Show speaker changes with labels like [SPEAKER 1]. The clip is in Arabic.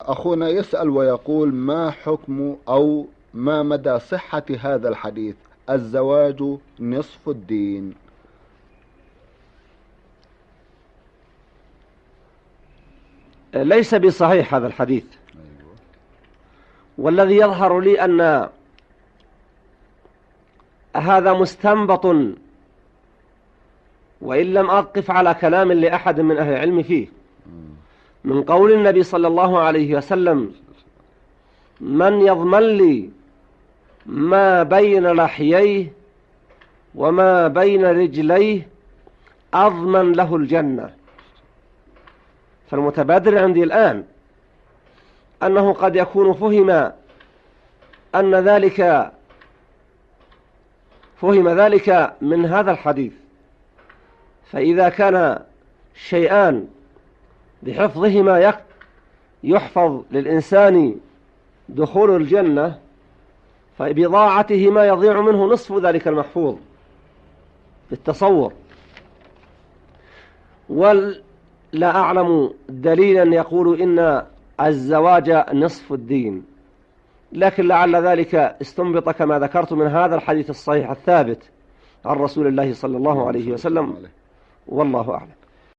[SPEAKER 1] أخونا يسأل ويقول: ما حكم أو ما مدى صحة هذا الحديث الزواج نصف الدين؟
[SPEAKER 2] ليس بصحيح هذا الحديث. والذي يظهر لي أن هذا مستنبط، وإن لم أقف على كلام لأحد من أهل العلم فيه، من قول النبي صلى الله عليه وسلم: من يضمن لي ما بين لحييه وما بين رجليه أضمن له الجنة. فالمتبادر عندي الآن أنه قد يكون فهم ذلك من هذا الحديث. فإذا كان شيئان بحفظهما يحفظ للإنسان دخول الجنة، فبضاعتهما يضيع منه نصف ذلك المحفوظ بالتصور. ولا أعلم دليلا يقول إن الزواج نصف الدين، لكن لعل ذلك استنبط كما ذكرت من هذا الحديث الصحيح الثابت عن رسول الله صلى الله عليه وسلم، والله أعلم.